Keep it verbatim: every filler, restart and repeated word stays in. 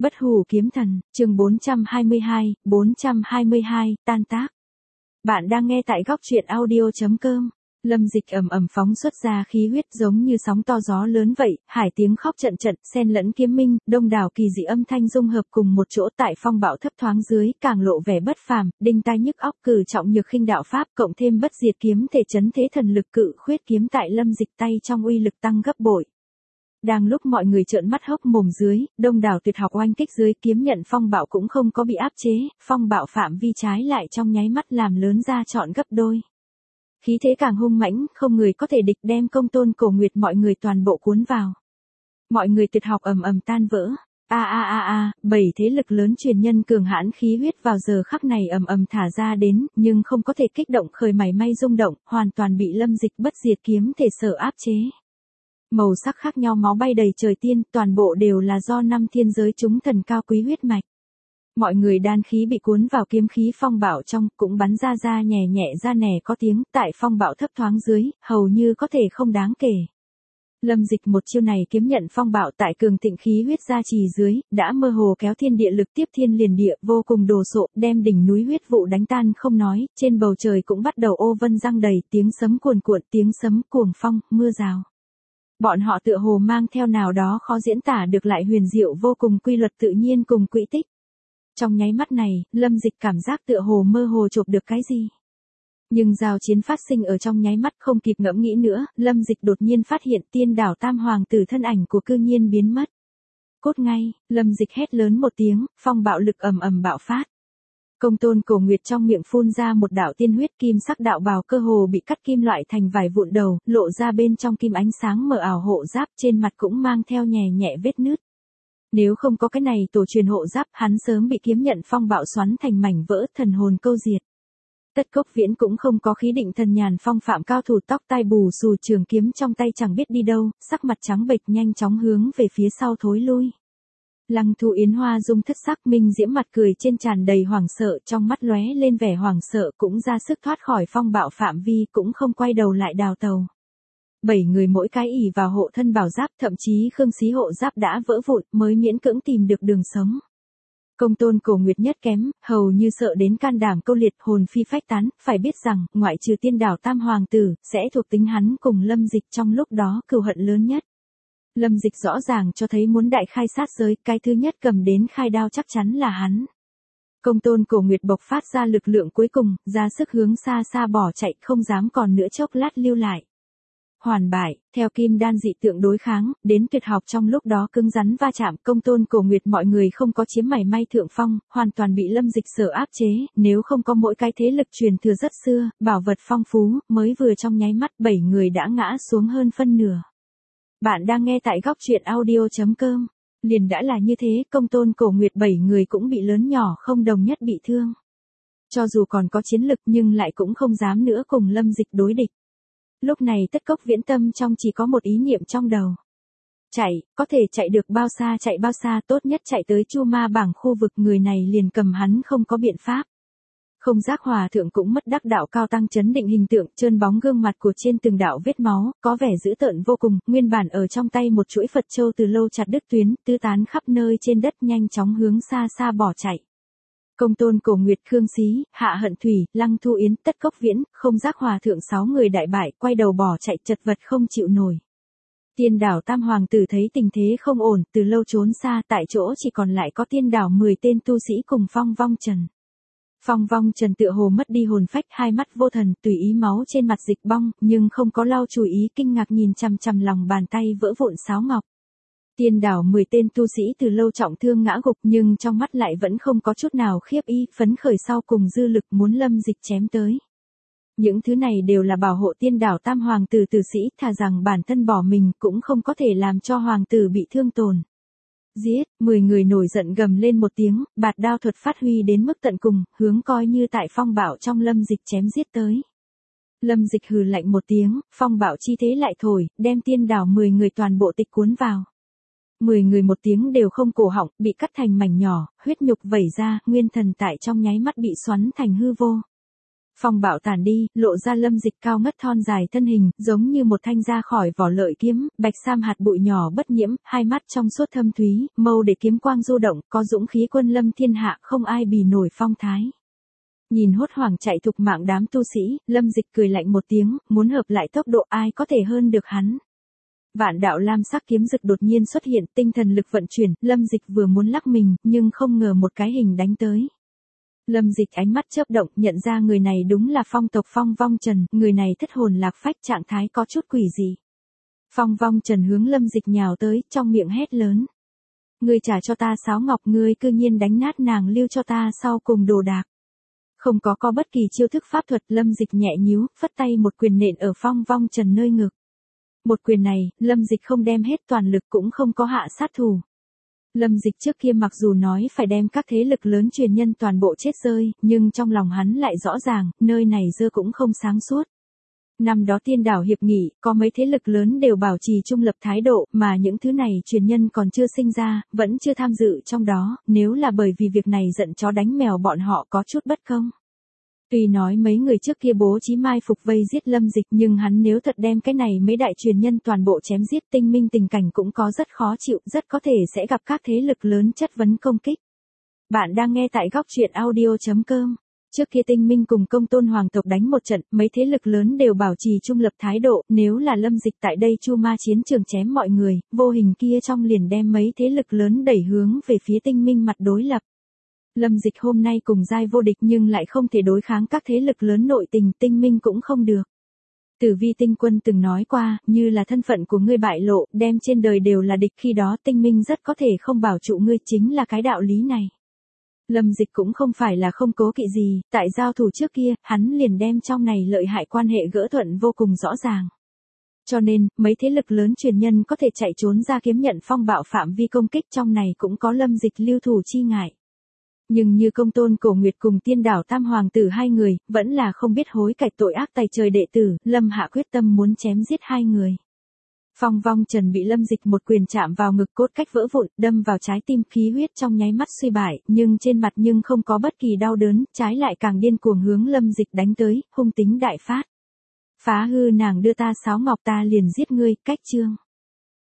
Bất hủ kiếm thần, chương bốn trăm hai mươi hai, bốn trăm hai mươi hai, tan tác. Bạn đang nghe tại góc truyện audio chấm com. Lâm Dịch ầm ầm phóng xuất ra khí huyết giống như sóng to gió lớn vậy, hải tiếng khóc trận trận, xen lẫn kiếm minh, đông đảo kỳ dị âm thanh dung hợp cùng một chỗ tại phong bạo thấp thoáng dưới, càng lộ vẻ bất phàm, đinh tai nhức óc cử trọng nhược khinh đạo pháp, cộng thêm bất diệt kiếm thể chấn thế thần lực cự khuyết kiếm tại Lâm Dịch tay trong uy lực tăng gấp bội. Đang lúc mọi người trợn mắt hốc mồm dưới, đông đảo tuyệt học oanh kích dưới, kiếm nhận phong bạo cũng không có bị áp chế, phong bạo phạm vi trái lại trong nháy mắt làm lớn ra trọn gấp đôi. Khí thế càng hung mãnh, không người có thể địch, đem Công Tôn Cổ Nguyệt mọi người toàn bộ cuốn vào. Mọi người tuyệt học ầm ầm tan vỡ. A a a a, bảy thế lực lớn truyền nhân cường hãn khí huyết vào giờ khắc này ầm ầm thả ra đến, nhưng không có thể kích động khởi mảy may rung động, hoàn toàn bị Lâm Dịch bất diệt kiếm thể sở áp chế. Màu sắc khác nhau máu bay đầy trời tiên, toàn bộ đều là do năm thiên giới chúng thần cao quý huyết mạch. Mọi người đan khí bị cuốn vào kiếm khí phong bạo trong, cũng bắn ra ra nhẹ nhẹ ra nẻ có tiếng, tại phong bạo thấp thoáng dưới, hầu như có thể không đáng kể. Lâm Dịch một chiêu này kiếm nhận phong bạo tại cường thịnh khí huyết gia trì dưới, đã mơ hồ kéo thiên địa lực tiếp thiên liền địa, vô cùng đồ sộ, đem đỉnh núi huyết vụ đánh tan không nói, trên bầu trời cũng bắt đầu ô vân răng đầy, tiếng sấm cuồn cuộn, tiếng sấm cuồng phong, mưa rào. Bọn họ tựa hồ mang theo nào đó khó diễn tả được lại huyền diệu vô cùng quy luật tự nhiên cùng quỹ tích. Trong nháy mắt này, Lâm Dịch cảm giác tựa hồ mơ hồ chộp được cái gì. Nhưng giao chiến phát sinh ở trong nháy mắt, không kịp ngẫm nghĩ nữa, Lâm Dịch đột nhiên phát hiện Tiên Đảo Tam Hoàng tử thân ảnh của cư nhiên biến mất. Cốt ngay, Lâm Dịch hét lớn một tiếng, phong bạo lực ầm ầm bạo phát. Công Tôn Cổ Nguyệt trong miệng phun ra một đạo tiên huyết, kim sắc đạo bào cơ hồ bị cắt kim loại thành vài vụn đầu, lộ ra bên trong kim ánh sáng mờ ảo hộ giáp, trên mặt cũng mang theo nhẹ nhẹ vết nứt. Nếu không có cái này tổ truyền hộ giáp, hắn sớm bị kiếm nhận phong bạo xoắn thành mảnh vỡ, thần hồn câu diệt. Tất Cốc Viễn cũng không có khí định thần nhàn phong phạm cao thủ, tóc tai bù xù, trường kiếm trong tay chẳng biết đi đâu, sắc mặt trắng bệch nhanh chóng hướng về phía sau thối lui. Lăng Thu Yến hoa dung thất sắc, minh diễm mặt cười trên tràn đầy hoảng sợ, trong mắt lóe lên vẻ hoảng sợ, cũng ra sức thoát khỏi phong bạo phạm vi, cũng không quay đầu lại đào tàu. Bảy người mỗi cái ỷ vào hộ thân bảo giáp, thậm chí Khương Xí hộ giáp đã vỡ vụn, mới miễn cưỡng tìm được đường sống. Công Tôn Cổ Nguyệt nhất kém, hầu như sợ đến can đảm câu liệt, hồn phi phách tán, phải biết rằng, ngoại trừ Tiên Đảo Tam Hoàng tử, sẽ thuộc tính hắn cùng Lâm Dịch trong lúc đó cừu hận lớn nhất. Lâm Dịch rõ ràng cho thấy muốn đại khai sát giới, cái thứ nhất cầm đến khai đao chắc chắn là hắn. Công Tôn Cổ Nguyệt bộc phát ra lực lượng cuối cùng, ra sức hướng xa xa bỏ chạy, không dám còn nữa chốc lát lưu lại. Hoàn bại, theo kim đan dị tượng đối kháng, đến tuyệt học trong lúc đó cứng rắn va chạm, Công Tôn Cổ Nguyệt mọi người không có chiếm mảy may thượng phong, hoàn toàn bị Lâm Dịch sở áp chế, nếu không có mỗi cái thế lực truyền thừa rất xưa, bảo vật phong phú, mới vừa trong nháy mắt bảy người đã ngã xuống hơn phân nửa. Bạn đang nghe tại góc truyện audio chấm com. Liền đã là như thế, Công Tôn Cổ Nguyệt bảy người cũng bị lớn nhỏ không đồng nhất bị thương. Cho dù còn có chiến lực nhưng lại cũng không dám nữa cùng Lâm Dịch đối địch. Lúc này Tất Cốc Viễn tâm trong chỉ có một ý niệm trong đầu. Chạy, có thể chạy được bao xa chạy bao xa, tốt nhất chạy tới Chu Ma bảng khu vực, người này liền cầm hắn không có biện pháp. Không Giác Hòa thượng cũng mất đắc đạo cao tăng chấn định hình tượng, trơn bóng gương mặt của trên từng đạo vết máu, có vẻ dữ tợn vô cùng, nguyên bản ở trong tay một chuỗi Phật châu từ lâu chặt đứt tuyến, tứ tán khắp nơi trên đất, nhanh chóng hướng xa xa bỏ chạy. Công Tôn Cổ Nguyệt, Khương Xí, Hạ Hận Thủy, Lăng Thu Yến, Tất Cốc Viễn, Không Giác Hòa thượng sáu người đại bại, quay đầu bỏ chạy chật vật không chịu nổi. Tiên Đảo Tam Hoàng tử thấy tình thế không ổn, từ lâu trốn xa, tại chỗ chỉ còn lại có Tiên Đảo mười tên tu sĩ cùng Phong Vong Trần. Phong Vong Trần tựa hồ mất đi hồn phách, hai mắt vô thần, tùy ý máu trên mặt dịch bong, nhưng không có lau chùi ý, kinh ngạc nhìn chằm chằm lòng bàn tay vỡ vụn sáo ngọc. Tiên Đảo mười tên tu sĩ từ lâu trọng thương ngã gục, nhưng trong mắt lại vẫn không có chút nào khiếp ý, phấn khởi sau cùng dư lực muốn Lâm Dịch chém tới. Những thứ này đều là bảo hộ Tiên Đảo Tam Hoàng tử tử sĩ, thà rằng bản thân bỏ mình cũng không có thể làm cho hoàng tử bị thương tổn. Giết, mười người nổi giận gầm lên một tiếng, bạt đao thuật phát huy đến mức tận cùng, hướng coi như tại phong bạo trong Lâm Dịch chém giết tới. Lâm Dịch hừ lạnh một tiếng, phong bạo chi thế lại thổi, đem Tiên Đảo mười người toàn bộ tịch cuốn vào. Mười người một tiếng đều không cổ họng, bị cắt thành mảnh nhỏ, huyết nhục vẩy ra, nguyên thần tại trong nháy mắt bị xoắn thành hư vô. Phong bạo tàn đi, lộ ra Lâm Dịch cao ngất thon dài thân hình, giống như một thanh ra khỏi vỏ lợi kiếm, bạch sam hạt bụi nhỏ bất nhiễm, hai mắt trong suốt thâm thúy, mâu để kiếm quang du động, có dũng khí quân lâm thiên hạ, không ai bì nổi phong thái. Nhìn hốt hoảng chạy thục mạng đám tu sĩ, Lâm Dịch cười lạnh một tiếng, muốn hợp lại tốc độ ai có thể hơn được hắn. Vạn đạo lam sắc kiếm rực đột nhiên xuất hiện, tinh thần lực vận chuyển, Lâm Dịch vừa muốn lắc mình, nhưng không ngờ một cái hình đánh tới. Lâm Dịch ánh mắt chớp động, nhận ra người này đúng là Phong tộc Phong Vong Trần, người này thất hồn lạc phách, trạng thái có chút quỷ dị. Phong Vong Trần hướng Lâm Dịch nhào tới, trong miệng hét lớn. Ngươi trả cho ta sáo ngọc, ngươi cư nhiên đánh nát nàng lưu cho ta sau cùng đồ đạc. Không có có bất kỳ chiêu thức pháp thuật, Lâm Dịch nhẹ nhíu, phất tay một quyền nện ở Phong Vong Trần nơi ngực. Một quyền này, Lâm Dịch không đem hết toàn lực cũng không có hạ sát thủ. Lâm Dịch trước kia mặc dù nói phải đem các thế lực lớn truyền nhân toàn bộ chết rơi, nhưng trong lòng hắn lại rõ ràng, nơi này dơ cũng không sáng suốt. Năm đó Tiên Đảo hiệp nghị, có mấy thế lực lớn đều bảo trì trung lập thái độ, mà những thứ này truyền nhân còn chưa sinh ra, vẫn chưa tham dự trong đó, nếu là bởi vì việc này giận chó đánh mèo bọn họ có chút bất công. Tuy nói mấy người trước kia bố trí mai phục vây giết Lâm Dịch, nhưng hắn nếu thật đem cái này mấy đại truyền nhân toàn bộ chém giết, Tinh Minh tình cảnh cũng có rất khó chịu, rất có thể sẽ gặp các thế lực lớn chất vấn công kích. Bạn đang nghe tại góc truyện audio chấm com. Trước kia Tinh Minh cùng Công Tôn hoàng tộc đánh một trận, mấy thế lực lớn đều bảo trì trung lập thái độ, nếu là Lâm Dịch tại đây chu ma chiến trường chém mọi người, vô hình kia trong liền đem mấy thế lực lớn đẩy hướng về phía Tinh Minh mặt đối lập. Lâm Dịch hôm nay cùng giai vô địch nhưng lại không thể đối kháng các thế lực lớn nội tình, Tinh Minh cũng không được. Tử Vi Tinh Quân từng nói qua, như là thân phận của ngươi bại lộ, đem trên đời đều là địch, khi đó Tinh Minh rất có thể không bảo trụ ngươi, chính là cái đạo lý này. Lâm Dịch cũng không phải là không cố kỵ gì, tại giao thủ trước kia, hắn liền đem trong này lợi hại quan hệ gỡ thuận vô cùng rõ ràng. Cho nên, mấy thế lực lớn truyền nhân có thể chạy trốn ra kiếm nhận phong bạo phạm vi công kích, trong này cũng có Lâm Dịch lưu thủ chi ngại. Nhưng như Công Tôn Cổ Nguyệt cùng Tiên Đảo Tam Hoàng tử hai người, vẫn là không biết hối cải tội ác tày trời đệ tử, Lâm hạ quyết tâm muốn chém giết hai người. Phong Vong Trần bị Lâm Dịch một quyền chạm vào ngực, cốt cách vỡ vụn, đâm vào trái tim, khí huyết trong nháy mắt suy bại, nhưng trên mặt nhưng không có bất kỳ đau đớn, trái lại càng điên cuồng hướng Lâm Dịch đánh tới, hung tính đại phát. Phá hư nàng đưa ta sáo ngọc ta liền giết ngươi, cách chương.